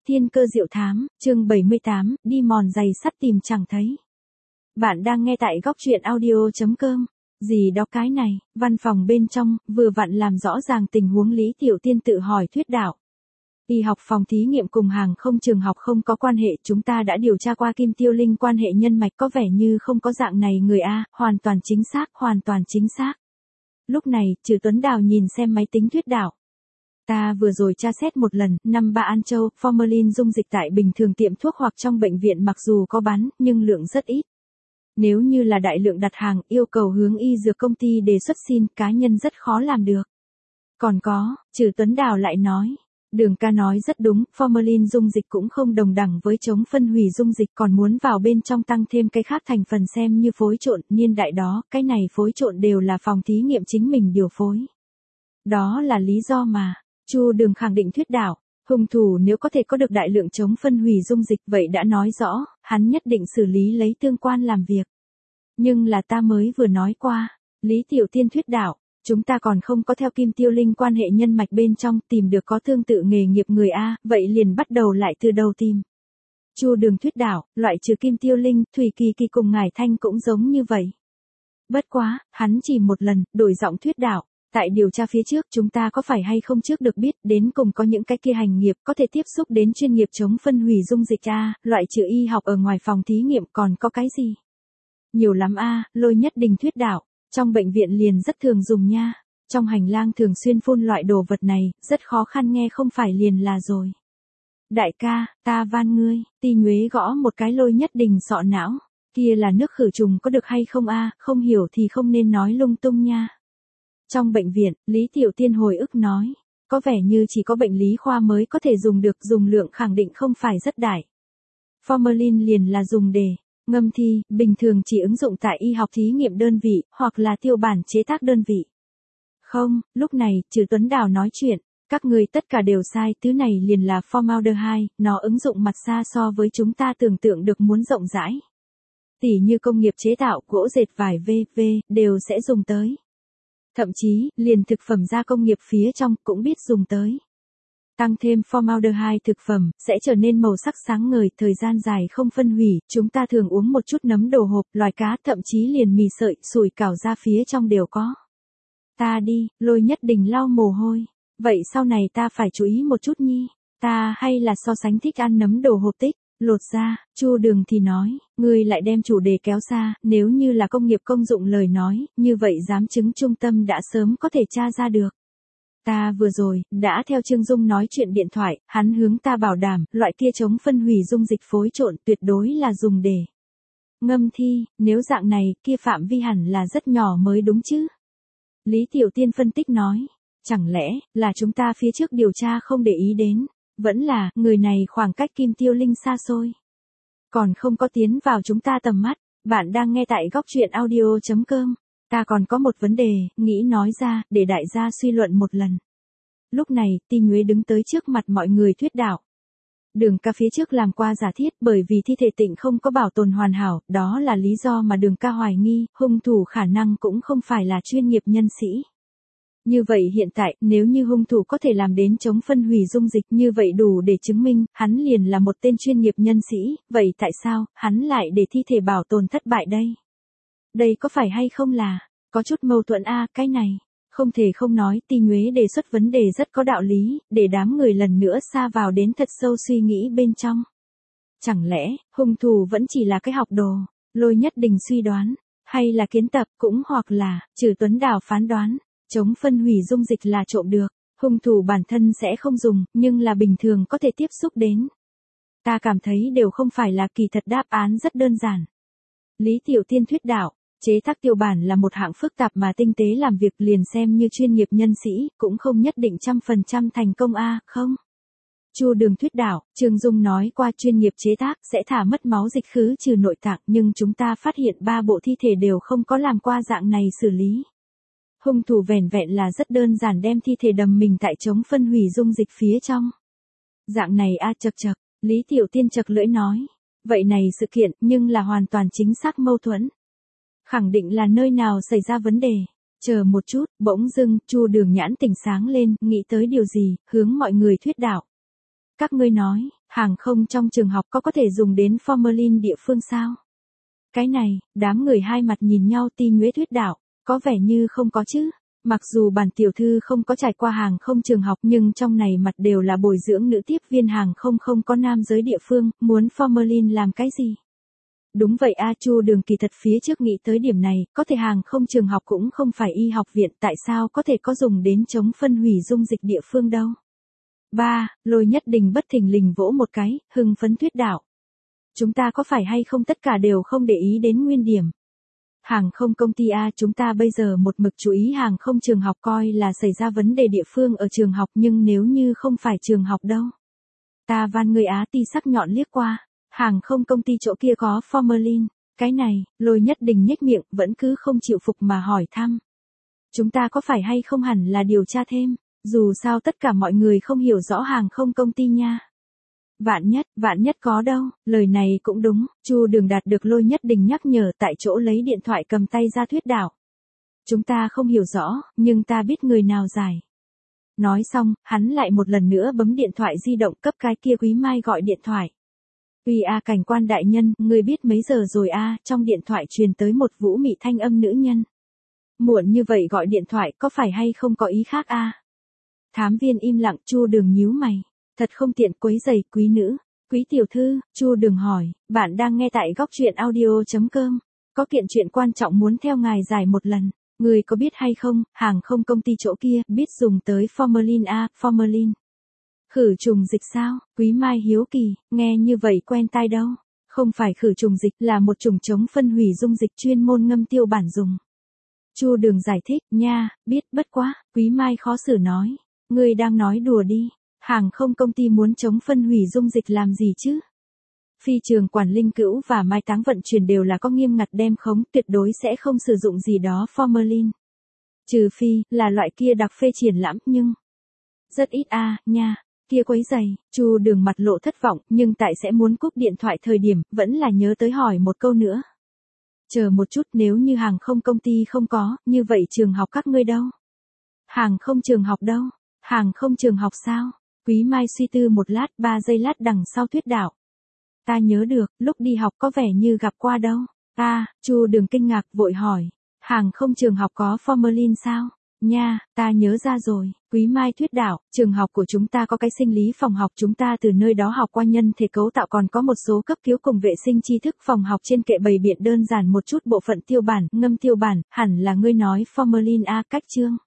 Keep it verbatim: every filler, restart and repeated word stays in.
Thiên cơ diệu thám, chương bảy mươi tám, đi mòn giày sắt tìm chẳng thấy. Bạn đang nghe tại góc truyện audio.com. Gì đó cái này, văn phòng bên trong, vừa vặn làm rõ ràng tình huống Lý Tiểu Tiên tự hỏi thuyết đạo. Y học phòng thí nghiệm cùng hàng không trường học không có quan hệ, chúng ta đã điều tra qua Kim Tiêu Linh quan hệ nhân mạch có vẻ như không có dạng này người A, hoàn toàn chính xác, hoàn toàn chính xác. Lúc này, Trừ Tuấn Đào nhìn xem máy tính thuyết đạo. Ta vừa rồi tra xét một lần, năm ba An Châu, formalin dung dịch tại bình thường tiệm thuốc hoặc trong bệnh viện mặc dù có bán, nhưng lượng rất ít. Nếu như là đại lượng đặt hàng, yêu cầu hướng y dược công ty đề xuất xin, cá nhân rất khó làm được. Còn có, Trừ Tuấn Đào lại nói, Đường ca nói rất đúng, formalin dung dịch cũng không đồng đẳng với chống phân hủy dung dịch, còn muốn vào bên trong tăng thêm cái khác thành phần xem như phối trộn, niên đại đó, cái này phối trộn đều là phòng thí nghiệm chính mình điều phối. Đó là lý do mà, Chu Đường khẳng định thuyết đạo, hung thủ nếu có thể có được đại lượng chống phân hủy dung dịch vậy đã nói rõ, hắn nhất định xử lý lấy tương quan làm việc. Nhưng là ta mới vừa nói qua, Lý Tiểu Tiên thuyết đạo, chúng ta còn không có theo Kim Tiêu Linh quan hệ nhân mạch bên trong tìm được có tương tự nghề nghiệp người A, vậy liền bắt đầu lại từ đầu tìm. Chu Đường thuyết đạo, loại trừ Kim Tiêu Linh, Thủy Kỳ Kỳ cùng Ngải Thanh cũng giống như vậy. Bất quá, hắn chỉ một lần, đổi giọng thuyết đạo. Tại điều tra phía trước chúng ta có phải hay không trước được biết đến cùng có những cái kia hành nghiệp có thể tiếp xúc đến chuyên nghiệp chống phân hủy dung dịch A, loại trừ y học ở ngoài phòng thí nghiệm còn có cái gì? Nhiều lắm A, Lôi Nhất Đình thuyết đạo, trong bệnh viện liền rất thường dùng nha, trong hành lang thường xuyên phun loại đồ vật này, rất khó khăn nghe không phải liền là rồi. Đại ca, ta van ngươi, Ti Nhuế gõ một cái Lôi Nhất Đình sọ não, kia là nước khử trùng có được hay không A, không hiểu thì không nên nói lung tung nha. Trong bệnh viện, Lý Tiểu Tiên hồi ức nói, có vẻ như chỉ có bệnh lý khoa mới có thể dùng được, dùng lượng khẳng định không phải rất đại. Formalin liền là dùng để ngâm thi, bình thường chỉ ứng dụng tại y học thí nghiệm đơn vị, hoặc là tiêu bản chế tác đơn vị. Không, lúc này, Trừ Tuấn Đào nói chuyện, các người tất cả đều sai, thứ này liền là formaldehyde, nó ứng dụng mặt xa so với chúng ta tưởng tượng được muốn rộng rãi. Tỉ như công nghiệp chế tạo, gỗ dệt vải vân vân, đều sẽ dùng tới. Thậm chí, liền thực phẩm gia công nghiệp phía trong cũng biết dùng tới. Tăng thêm formaldehyde thực phẩm, sẽ trở nên màu sắc sáng ngời, thời gian dài không phân hủy, chúng ta thường uống một chút nấm đồ hộp, loài cá, thậm chí liền mì sợi, sủi cảo ra phía trong đều có. Ta đi, Lôi Nhất Đình lau mồ hôi. Vậy sau này ta phải chú ý một chút nhi. Ta hay là so sánh thích ăn nấm đồ hộp tích. Lột ra, Chu Đường thì nói, ngươi lại đem chủ đề kéo xa, nếu như là công nghiệp công dụng lời nói, như vậy giám chứng trung tâm đã sớm có thể tra ra được. Ta vừa rồi, đã theo Trương Dung nói chuyện điện thoại, hắn hướng ta bảo đảm, loại kia chống phân hủy dung dịch phối trộn tuyệt đối là dùng để ngâm thi, nếu dạng này, kia phạm vi hẳn là rất nhỏ mới đúng chứ. Lý Tiểu Tiên phân tích nói, chẳng lẽ, là chúng ta phía trước điều tra không để ý đến. Vẫn là, người này khoảng cách Kim Tiêu Linh xa xôi. Còn không có tiến vào chúng ta tầm mắt, bạn đang nghe tại góc truyện audio.com. Ta còn có một vấn đề, nghĩ nói ra, để đại gia suy luận một lần. Lúc này, Ti Nhuế đứng tới trước mặt mọi người thuyết đạo. Đường ca phía trước làm qua giả thiết bởi vì thi thể Tịnh không có bảo tồn hoàn hảo, đó là lý do mà đường ca hoài nghi, hung thủ khả năng cũng không phải là chuyên nghiệp nhân sĩ. Như vậy hiện tại, nếu như hung thủ có thể làm đến chống phân hủy dung dịch như vậy đủ để chứng minh, hắn liền là một tên chuyên nghiệp nhân sĩ, vậy tại sao, hắn lại để thi thể bảo tồn thất bại đây? Đây có phải hay không là, có chút mâu thuẫn a à, cái này, không thể không nói, Ti Nhuế đề xuất vấn đề rất có đạo lý, để đám người lần nữa sa vào đến thật sâu suy nghĩ bên trong. Chẳng lẽ, hung thủ vẫn chỉ là cái học đồ, Lôi Nhất Đình suy đoán, hay là kiến tập, cũng hoặc là, Trừ Tuấn Đào phán đoán. Chống phân hủy dung dịch là trộm được, hung thủ bản thân sẽ không dùng, nhưng là bình thường có thể tiếp xúc đến. Ta cảm thấy đều không phải là kỳ thật đáp án rất đơn giản. Lý Tiểu Tiên thuyết đạo, chế tác tiêu bản là một hạng phức tạp mà tinh tế làm việc liền xem như chuyên nghiệp nhân sĩ, cũng không nhất định trăm phần trăm thành công a không? Chu Đường thuyết đạo, Trương Dung nói qua chuyên nghiệp chế tác sẽ thả mất máu dịch khứ trừ nội tạng nhưng chúng ta phát hiện ba bộ thi thể đều không có làm qua dạng này xử lý. Hung thủ vẻn vẹn là rất đơn giản đem thi thể đầm mình tại chống phân hủy dung dịch phía trong. Dạng này a chật chật, Lý Tiểu Tiên chật lưỡi nói. Vậy này sự kiện nhưng là hoàn toàn chính xác mâu thuẫn. Khẳng định là nơi nào xảy ra vấn đề. Chờ một chút, bỗng dưng, Chu Đường nhãn tỉnh sáng lên, nghĩ tới điều gì, hướng mọi người thuyết đạo. Các ngươi nói, hàng không trong trường học có có thể dùng đến formalin địa phương sao? Cái này, đám người hai mặt nhìn nhau Ti Nhuế thuyết đạo, có vẻ như không có chứ. Mặc dù bản tiểu thư không có trải qua hàng không trường học nhưng trong này mặt đều là bồi dưỡng nữ tiếp viên hàng không không có nam giới địa phương, muốn formalin làm cái gì? Đúng vậy a Chu Đường kỳ thật phía trước nghĩ tới điểm này, có thể hàng không trường học cũng không phải y học viện, tại sao có thể có dùng đến chống phân hủy dung dịch địa phương đâu. Ba, Lôi Nhất Đình bất thình lình vỗ một cái, hưng phấn thuyết đạo. Chúng ta có phải hay không tất cả đều không để ý đến nguyên điểm. Hàng không công ty A chúng ta bây giờ một mực chú ý hàng không trường học coi là xảy ra vấn đề địa phương ở trường học nhưng nếu như không phải trường học đâu. Ta van người Á Ti sắc nhọn liếc qua. Hàng không công ty chỗ kia có formalin, cái này, Lôi Nhất Đình nhếch miệng, vẫn cứ không chịu phục mà hỏi thăm. Chúng ta có phải hay không hẳn là điều tra thêm, dù sao tất cả mọi người không hiểu rõ hàng không công ty nha. Vạn nhất, vạn nhất có đâu, lời này cũng đúng, Chu Đường đạt được Lôi Nhất Đình nhắc nhở tại chỗ lấy điện thoại cầm tay ra thuyết đạo. Chúng ta không hiểu rõ, nhưng ta biết người nào giải. Nói xong, hắn lại một lần nữa bấm điện thoại di động cấp cái kia Quý Mai gọi điện thoại. Uy a cảnh quan đại nhân, ngươi biết mấy giờ rồi a? Trong điện thoại truyền tới một vũ mị thanh âm nữ nhân. Muộn như vậy gọi điện thoại có phải hay không có ý khác a? Thám viên im lặng, Chu Đường nhíu mày, thật không tiện quấy rầy quý nữ. Quý tiểu thư, Chu Đường hỏi, bạn đang nghe tại góc truyện audio chấm com, có kiện chuyện quan trọng muốn theo ngài giải một lần. Người có biết hay không, hàng không công ty chỗ kia biết dùng tới formalin a, formalin. Khử trùng dịch sao? Quý Mai hiếu kỳ, nghe như vậy quen tai đâu. Không phải khử trùng dịch, là một chủng chống phân hủy dung dịch chuyên môn ngâm tiêu bản dùng. Chu Đường giải thích, nha, biết bất quá, Quý Mai khó xử nói. Ngươi đang nói đùa đi, hàng không công ty muốn chống phân hủy dung dịch làm gì chứ? Phi trường quản linh cữu và mai táng vận chuyển đều là có nghiêm ngặt đem khống, tuyệt đối sẽ không sử dụng gì đó formalin. Trừ phi, là loại kia đặc phê triển lãm, nhưng... Rất ít a à, nha. Kia quấy giày, Chu Đường mặt lộ thất vọng, nhưng tại sẽ muốn cúp điện thoại thời điểm, vẫn là nhớ tới hỏi một câu nữa. Chờ một chút, nếu như hàng không công ty không có, như vậy trường học các ngươi đâu? Hàng không trường học đâu? Hàng không trường học sao? Quý Mai suy tư một lát, ba giây lát đằng sau thuyết đạo. Ta nhớ được, lúc đi học có vẻ như gặp qua đâu. Ta, Chu Đường kinh ngạc vội hỏi. Hàng không trường học có formalin sao? Nha, ta nhớ ra rồi, Quý Mai thuyết đạo, trường học của chúng ta có cái sinh lý phòng học, chúng ta từ nơi đó học qua nhân thể cấu tạo, còn có một số cấp cứu cùng vệ sinh tri thức. Phòng học trên kệ bày biện đơn giản một chút bộ phận tiêu bản, ngâm tiêu bản, hẳn là ngươi nói formalin a, cách chương.